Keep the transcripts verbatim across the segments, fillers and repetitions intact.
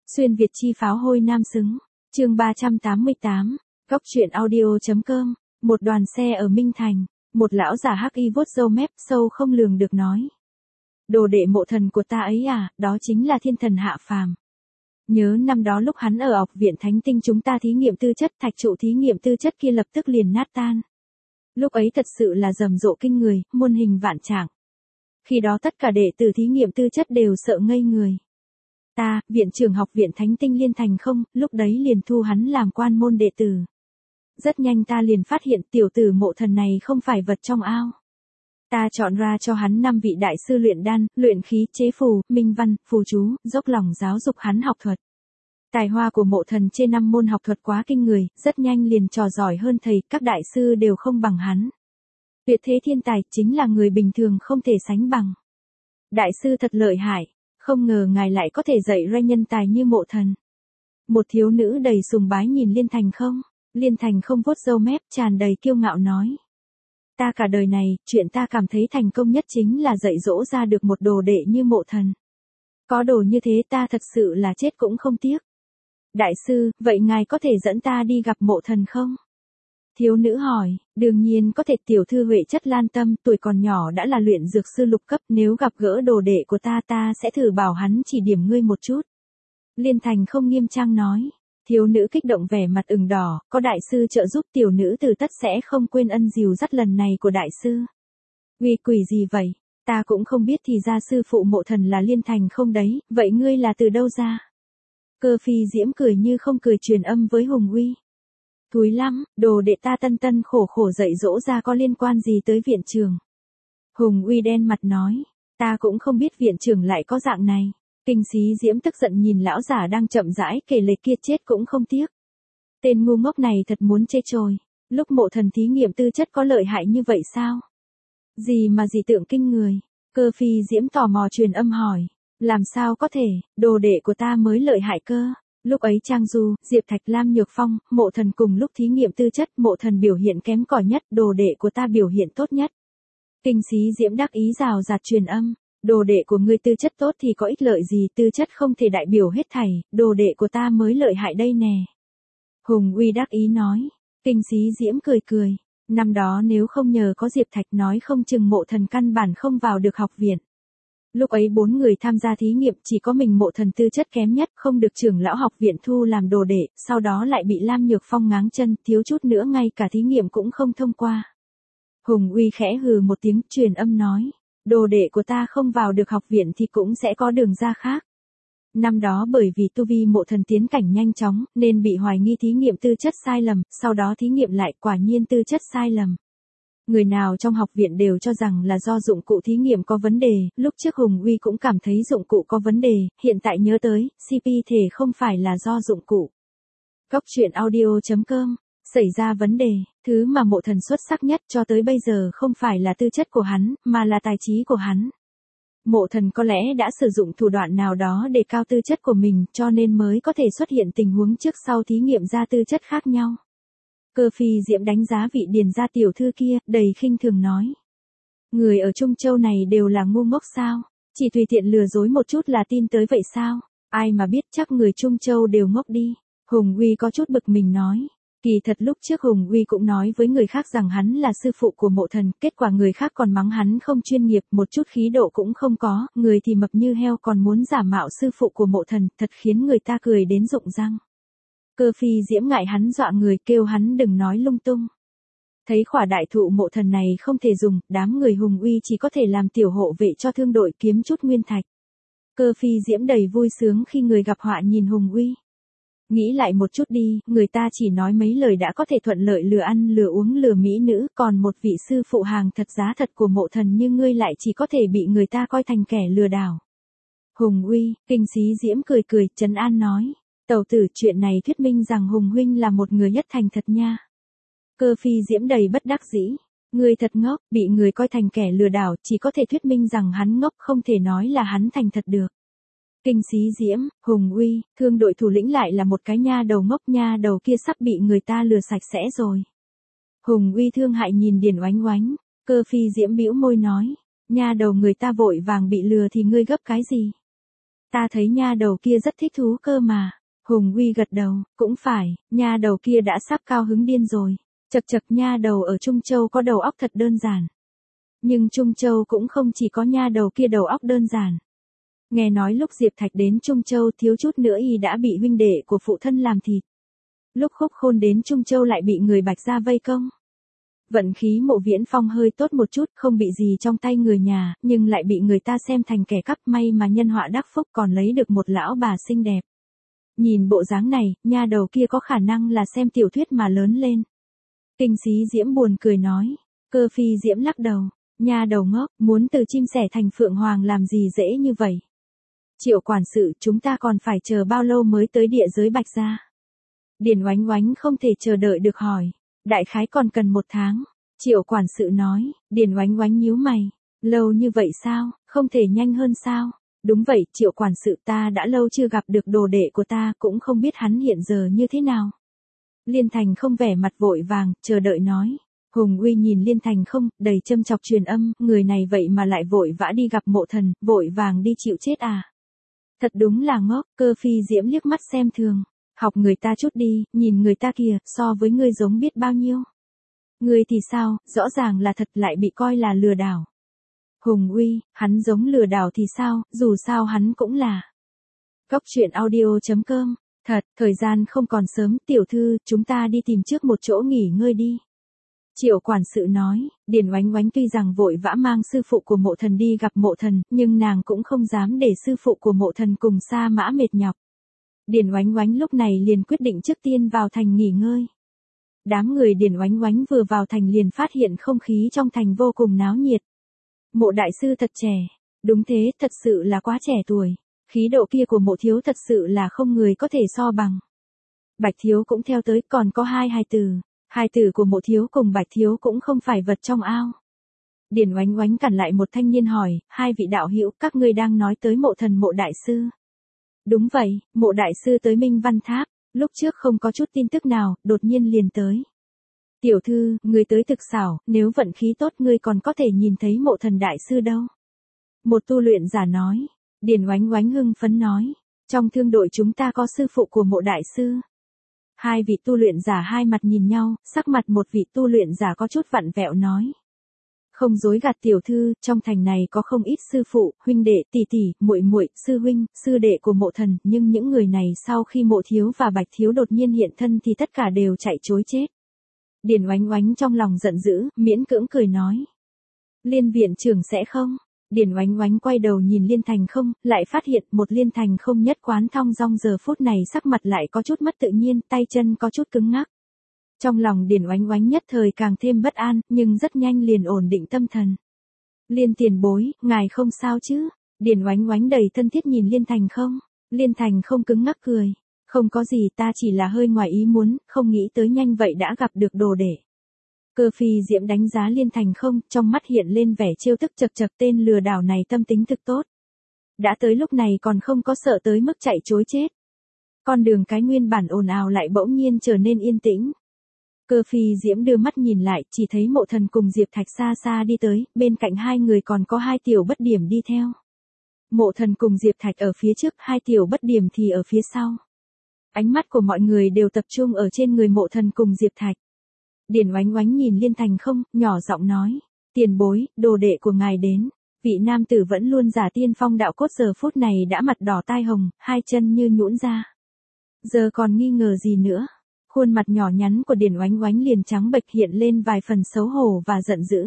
Xuyên Việt chi pháo hôi nam xứng. Chương ba trăm tám mươi tám. Góc truyện audio.com. Một đoàn xe ở Minh Thành, một lão già hắc y vuốt râu mép sâu không lường được nói: Đồ đệ mộ thần của ta ấy à, đó chính là thiên thần hạ phàm. Nhớ năm đó lúc hắn ở học viện Thánh Tinh chúng ta thí nghiệm tư chất, thạch trụ thí nghiệm tư chất kia lập tức liền nát tan. Lúc ấy thật sự là rầm rộ kinh người, muôn hình vạn trạng. Khi đó tất cả đệ tử thí nghiệm tư chất đều sợ ngây người. Ta, viện trưởng học viện Thánh Tinh liên thành không, lúc đấy liền thu hắn làm quan môn đệ tử. Rất nhanh ta liền phát hiện tiểu tử mộ thần này không phải vật trong ao. Ta chọn ra cho hắn năm vị đại sư luyện đan, luyện khí, chế phù, minh văn, phù chú, dốc lòng giáo dục hắn học thuật. Tài hoa của mộ thần trên năm môn học thuật quá kinh người, rất nhanh liền trò giỏi hơn thầy, các đại sư đều không bằng hắn. Tuyệt thế thiên tài chính là người bình thường không thể sánh bằng. Đại sư thật lợi hại, không ngờ ngài lại có thể dạy ra nhân tài như mộ thần. Một thiếu nữ đầy sùng bái nhìn Liên Thành không. Liên Thành không vuốt râu mép, tràn đầy kiêu ngạo nói: Ta cả đời này, chuyện ta cảm thấy thành công nhất chính là dạy dỗ ra được một đồ đệ như mộ thần. Có đồ như thế ta thật sự là chết cũng không tiếc. Đại sư, vậy ngài có thể dẫn ta đi gặp mộ thần không? Thiếu nữ hỏi. Đương nhiên có thể, tiểu thư Huệ chất lan tâm, tuổi còn nhỏ đã là luyện dược sư lục cấp, nếu gặp gỡ đồ đệ của ta ta sẽ thử bảo hắn chỉ điểm ngươi một chút. Liên Thành không nghiêm trang nói. Thiếu nữ kích động vẻ mặt ửng đỏ, có đại sư trợ giúp tiểu nữ từ tất sẽ không quên ân dìu dắt lần này của đại sư. Uy quỷ gì vậy, ta cũng không biết thì ra sư phụ mộ thần là Liên Thành không đấy, vậy ngươi là từ đâu ra? Cơ Phi Diễm cười như không cười truyền âm với Hùng Uy. Thúi lắm, đồ đệ ta tân tân khổ khổ dạy dỗ ra có liên quan gì tới viện trưởng? Hùng Uy đen mặt nói, ta cũng không biết viện trưởng lại có dạng này. Kinh Xí Diễm tức giận nhìn lão giả đang chậm rãi kể lể kia chết cũng không tiếc. Tên ngu ngốc này thật muốn chê trồi. Lúc mộ thần thí nghiệm tư chất có lợi hại như vậy sao? Gì mà dị tượng kinh người? Cơ Phi Diễm tò mò truyền âm hỏi. Làm sao có thể, đồ đệ của ta mới lợi hại cơ. Lúc ấy Trang Du, Diệp Thạch, Lam Nhược Phong, mộ thần cùng lúc thí nghiệm tư chất, mộ thần biểu hiện kém cỏi nhất, đồ đệ của ta biểu hiện tốt nhất. Kinh Xí Diễm đắc ý rào rạt truyền âm. Đồ đệ của ngươi tư chất tốt thì có ích lợi gì, tư chất không thể đại biểu hết thảy, đồ đệ của ta mới lợi hại đây nè. Hùng Uy đắc ý nói. Kinh Xí Diễm cười cười. Năm đó nếu không nhờ có Diệp Thạch nói không chừng mộ thần căn bản không vào được học viện. Lúc ấy bốn người tham gia thí nghiệm chỉ có mình mộ thần tư chất kém nhất, không được trưởng lão học viện thu làm đồ đệ, sau đó lại bị Lam Nhược Phong ngáng chân, thiếu chút nữa ngay cả thí nghiệm cũng không thông qua. Hùng Uy khẽ hừ một tiếng truyền âm nói. Đồ đệ của ta không vào được học viện thì cũng sẽ có đường ra khác. Năm đó bởi vì tu vi mộ thần tiến cảnh nhanh chóng, nên bị hoài nghi thí nghiệm tư chất sai lầm, sau đó thí nghiệm lại quả nhiên tư chất sai lầm. Người nào trong học viện đều cho rằng là do dụng cụ thí nghiệm có vấn đề, lúc trước Hùng Uy cũng cảm thấy dụng cụ có vấn đề, hiện tại nhớ tới, xê pê thể không phải là do dụng cụ. Góc truyện audio.com. Xảy ra vấn đề, thứ mà mộ thần xuất sắc nhất cho tới bây giờ không phải là tư chất của hắn, mà là tài trí của hắn. Mộ thần có lẽ đã sử dụng thủ đoạn nào đó để cao tư chất của mình, cho nên mới có thể xuất hiện tình huống trước sau thí nghiệm ra tư chất khác nhau. Cơ Phi Diễm đánh giá vị điền gia tiểu thư kia, đầy khinh thường nói. Người ở Trung Châu này đều là ngu ngốc sao? Chỉ tùy tiện lừa dối một chút là tin tới vậy sao? Ai mà biết, chắc người Trung Châu đều ngốc đi. Hùng Uy có chút bực mình nói. Kỳ thật lúc trước Hùng Uy cũng nói với người khác rằng hắn là sư phụ của mộ thần, kết quả người khác còn mắng hắn không chuyên nghiệp, một chút khí độ cũng không có, người thì mập như heo còn muốn giả mạo sư phụ của mộ thần, thật khiến người ta cười đến rụng răng. Cơ Phi Diễm ngại hắn dọa người, kêu hắn đừng nói lung tung. Thấy khỏa đại thụ mộ thần này không thể dùng, đám người Hùng Uy chỉ có thể làm tiểu hộ vệ cho thương đội kiếm chút nguyên thạch. Cơ Phi Diễm đầy vui sướng khi người gặp họa nhìn Hùng Uy. Nghĩ lại một chút đi, người ta chỉ nói mấy lời đã có thể thuận lợi lừa ăn lừa uống lừa mỹ nữ, còn một vị sư phụ hàng thật giá thật của mộ thần như ngươi lại chỉ có thể bị người ta coi thành kẻ lừa đảo. Hùng Uy, Kinh Xí Diễm cười cười, trấn an nói. Tẩu tử, chuyện này thuyết minh rằng Hùng huynh là một người nhất thành thật nha. Cơ Phi Diễm đầy bất đắc dĩ. Người thật ngốc, bị người coi thành kẻ lừa đảo, chỉ có thể thuyết minh rằng hắn ngốc, không thể nói là hắn thành thật được. Kinh Xí Diễm, Hùng Uy, thương đội thủ lĩnh lại là một cái nha đầu ngốc, nha đầu kia sắp bị người ta lừa sạch sẽ rồi. Hùng Uy thương hại nhìn Điền Oánh Oánh. Cơ Phi Diễm bĩu môi nói. Nha đầu người ta vội vàng bị lừa thì ngươi gấp cái gì? Ta thấy nha đầu kia rất thích thú cơ mà. Hùng Uy gật đầu, cũng phải, nha đầu kia đã sắp cao hứng điên rồi. Chật chật, nha đầu ở Trung Châu có đầu óc thật đơn giản. Nhưng Trung Châu cũng không chỉ có nha đầu kia đầu óc đơn giản. Nghe nói lúc Diệp Thạch đến Trung Châu thiếu chút nữa y đã bị huynh đệ của phụ thân làm thịt. Lúc Khúc Khôn đến Trung Châu lại bị người Bạch gia vây công. Vận khí Mộ Viễn Phong hơi tốt một chút, không bị gì trong tay người nhà, nhưng lại bị người ta xem thành kẻ cắp, may mà nhân họa đắc phúc còn lấy được một lão bà xinh đẹp. Nhìn bộ dáng này, nha đầu kia có khả năng là xem tiểu thuyết mà lớn lên. Kinh Sĩ Diễm buồn cười nói. Cơ Phi Diễm lắc đầu. Nha đầu ngốc, muốn từ chim sẻ thành phượng hoàng làm gì dễ như vậy. Triệu quản sự, chúng ta còn phải chờ bao lâu mới tới địa giới Bạch gia? Điền Oánh Oánh không thể chờ đợi được hỏi. Đại khái còn cần một tháng. Triệu quản sự nói. Điền Oánh Oánh nhíu mày. Lâu như vậy sao, không thể nhanh hơn sao? Đúng vậy, Triệu quản sự, ta đã lâu chưa gặp được đồ đệ của ta, cũng không biết hắn hiện giờ như thế nào. Liên Thành không vẻ mặt vội vàng, chờ đợi nói. Hùng Uy nhìn Liên Thành không, đầy châm chọc truyền âm, người này vậy mà lại vội vã đi gặp Mộ Thần, vội vàng đi chịu chết à. Thật đúng là ngốc. Cơ Phi Diễm liếc mắt xem thường. Học người ta chút đi, nhìn người ta kìa, so với ngươi giống biết bao nhiêu. Ngươi thì sao, rõ ràng là thật lại bị coi là lừa đảo. Hùng Uy, hắn giống lừa đảo thì sao, dù sao hắn cũng là. Cốc truyện audio chấm com. Thật, thời gian không còn sớm, tiểu thư, chúng ta đi tìm trước một chỗ nghỉ ngơi đi. Triệu quản sự nói. Điền Oánh Oánh tuy rằng vội vã mang sư phụ của Mộ Thần đi gặp Mộ Thần, nhưng nàng cũng không dám để sư phụ của Mộ Thần cùng Sa Mã mệt nhọc. Điền Oánh Oánh lúc này liền quyết định trước tiên vào thành nghỉ ngơi. Đám người Điền Oánh Oánh vừa vào thành liền phát hiện không khí trong thành vô cùng náo nhiệt. Mộ đại sư thật trẻ. Đúng thế, thật sự là quá trẻ tuổi. Khí độ kia của Mộ thiếu thật sự là không người có thể so bằng. Bạch thiếu cũng theo tới, còn có hai hài tử. Hài tử của Mộ thiếu cùng Bạch thiếu cũng không phải vật trong ao. Điền Oánh Oánh cản lại một thanh niên hỏi, hai vị đạo hữu, các ngươi đang nói tới Mộ Thần Mộ đại sư? Đúng vậy, Mộ đại sư tới Minh Văn Tháp, lúc trước không có chút tin tức nào, đột nhiên liền tới. Tiểu thư, ngươi tới thực xảo, nếu vận khí tốt ngươi còn có thể nhìn thấy Mộ Thần đại sư đâu. Một tu luyện giả nói. Điền Oánh Oánh hưng phấn nói. Trong thương đội chúng ta có sư phụ của Mộ đại sư. Hai vị tu luyện giả hai mặt nhìn nhau, sắc mặt một vị tu luyện giả có chút vặn vẹo nói. Không dối gạt tiểu thư, trong thành này có không ít sư phụ, huynh đệ, tỷ tỷ, muội muội, sư huynh, sư đệ của Mộ Thần, nhưng những người này sau khi Mộ thiếu và Bạch thiếu đột nhiên hiện thân thì tất cả đều chạy trối chết. Điền Oánh Oánh trong lòng giận dữ, miễn cưỡng cười nói. Liên viện trưởng sẽ không? Điền Oánh Oánh quay đầu nhìn Liên Thành không, lại phát hiện một Liên Thành không nhất quán thong dong giờ phút này sắc mặt lại có chút mất tự nhiên, tay chân có chút cứng ngắc. Trong lòng Điền Oánh Oánh nhất thời càng thêm bất an, nhưng rất nhanh liền ổn định tâm thần. Liên tiền bối, ngài không sao chứ? Điền Oánh Oánh đầy thân thiết nhìn Liên Thành không. Liên Thành không cứng ngắc cười. Không có gì, ta chỉ là hơi ngoài ý muốn, không nghĩ tới nhanh vậy đã gặp được đồ đệ. Cơ Phi Diễm đánh giá Liên Thành không, trong mắt hiện lên vẻ trêu tức, chật chật, tên lừa đảo này tâm tính thực tốt. Đã tới lúc này còn không có sợ tới mức chạy trối chết. Con đường cái nguyên bản ồn ào lại bỗng nhiên trở nên yên tĩnh. Cơ Phi Diễm đưa mắt nhìn lại, chỉ thấy Mộ Thần cùng Diệp Thạch xa xa đi tới, bên cạnh hai người còn có hai tiểu bất điểm đi theo. Mộ Thần cùng Diệp Thạch ở phía trước, hai tiểu bất điểm thì ở phía sau. Ánh mắt của mọi người đều tập trung ở trên người Mộ Thần cùng Diệp Thạch. Điền Oánh Oánh nhìn Liên Thành không, nhỏ giọng nói. Tiền bối, đồ đệ của ngài đến. Vị nam tử vẫn luôn giả tiên phong đạo cốt giờ phút này đã mặt đỏ tai hồng, hai chân như nhũn ra. Giờ còn nghi ngờ gì nữa? Khuôn mặt nhỏ nhắn của Điền Oánh Oánh liền trắng bệch, hiện lên vài phần xấu hổ và giận dữ.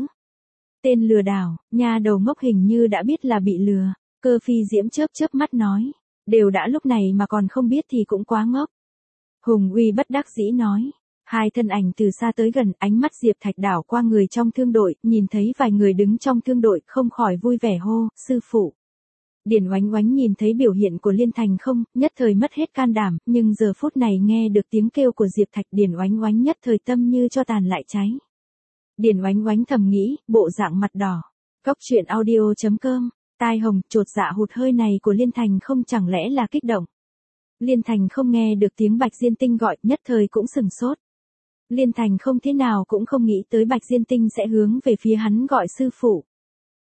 Tên lừa đảo, nha đầu ngốc hình như đã biết là bị lừa. Cơ Phi Diễm chớp chớp mắt nói. Đều đã lúc này mà còn không biết thì cũng quá ngốc. Hùng Uy bất đắc dĩ nói. Hai thân ảnh từ xa tới gần, ánh mắt Diệp Thạch đảo qua người trong thương đội, nhìn thấy vài người đứng trong thương đội, không khỏi vui vẻ hô, sư phụ. Điền Oánh Oánh nhìn thấy biểu hiện của Liên Thành không, nhất thời mất hết can đảm, nhưng giờ phút này nghe được tiếng kêu của Diệp Thạch, Điền Oánh Oánh nhất thời tâm như cho tàn lại cháy. Điền Oánh Oánh thầm nghĩ, bộ dạng mặt đỏ. Cốc truyện audio chấm com, tai hồng, chột dạ hụt hơi này của Liên Thành không chẳng lẽ là kích động. Liên Thành không nghe được tiếng Bạch Diên Tinh gọi, nhất thời cũng sừng sốt. Liên Thành không thế nào cũng không nghĩ tới Bạch Diên Tinh sẽ hướng về phía hắn gọi sư phụ.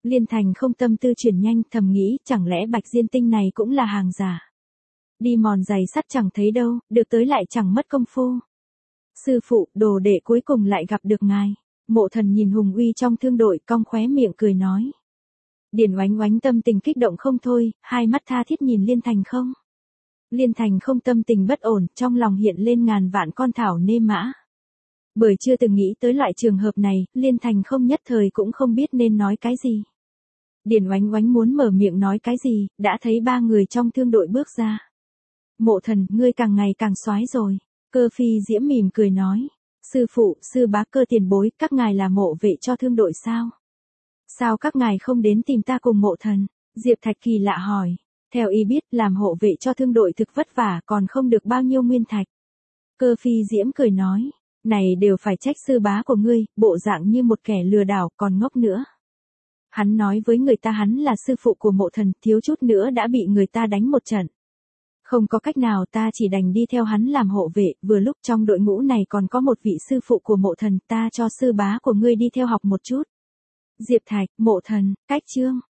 Liên Thành không tâm tư chuyển nhanh, thầm nghĩ chẳng lẽ Bạch Diên Tinh này cũng là hàng giả. Đi mòn giày sắt chẳng thấy đâu, được tới lại chẳng mất công phu. Sư phụ, đồ đệ cuối cùng lại gặp được ngài. Mộ Thần nhìn hùng uy trong thương đội, cong khóe miệng cười nói. Điền Oánh Oánh tâm tình kích động không thôi, hai mắt tha thiết nhìn Liên Thành không. Liên Thành không tâm tình bất ổn, trong lòng hiện lên ngàn vạn con thảo nê mã. Bởi chưa từng nghĩ tới loại trường hợp này, Liên Thành không nhất thời cũng không biết nên nói cái gì. Điền Oánh Oánh muốn mở miệng nói cái gì, đã thấy ba người trong thương đội bước ra. Mộ Thần, ngươi càng ngày càng soái rồi. Cơ Phi Diễm mỉm cười nói. Sư phụ, sư bá, Cơ tiền bối, các ngài là mộ vệ cho thương đội sao? Sao các ngài không đến tìm ta cùng Mộ Thần? Diệp Thạch kỳ lạ hỏi. Theo y biết, làm hộ vệ cho thương đội thực vất vả, còn không được bao nhiêu nguyên thạch. Cơ Phi Diễm cười nói. Này đều phải trách sư bá của ngươi, bộ dạng như một kẻ lừa đảo, còn ngốc nữa. Hắn nói với người ta hắn là sư phụ của Mộ Thần, thiếu chút nữa đã bị người ta đánh một trận. Không có cách nào, ta chỉ đành đi theo hắn làm hộ vệ, vừa lúc trong đội ngũ này còn có một vị sư phụ của Mộ Thần, ta cho sư bá của ngươi đi theo học một chút. Diệp Thạch, Mộ Thần, cách chương.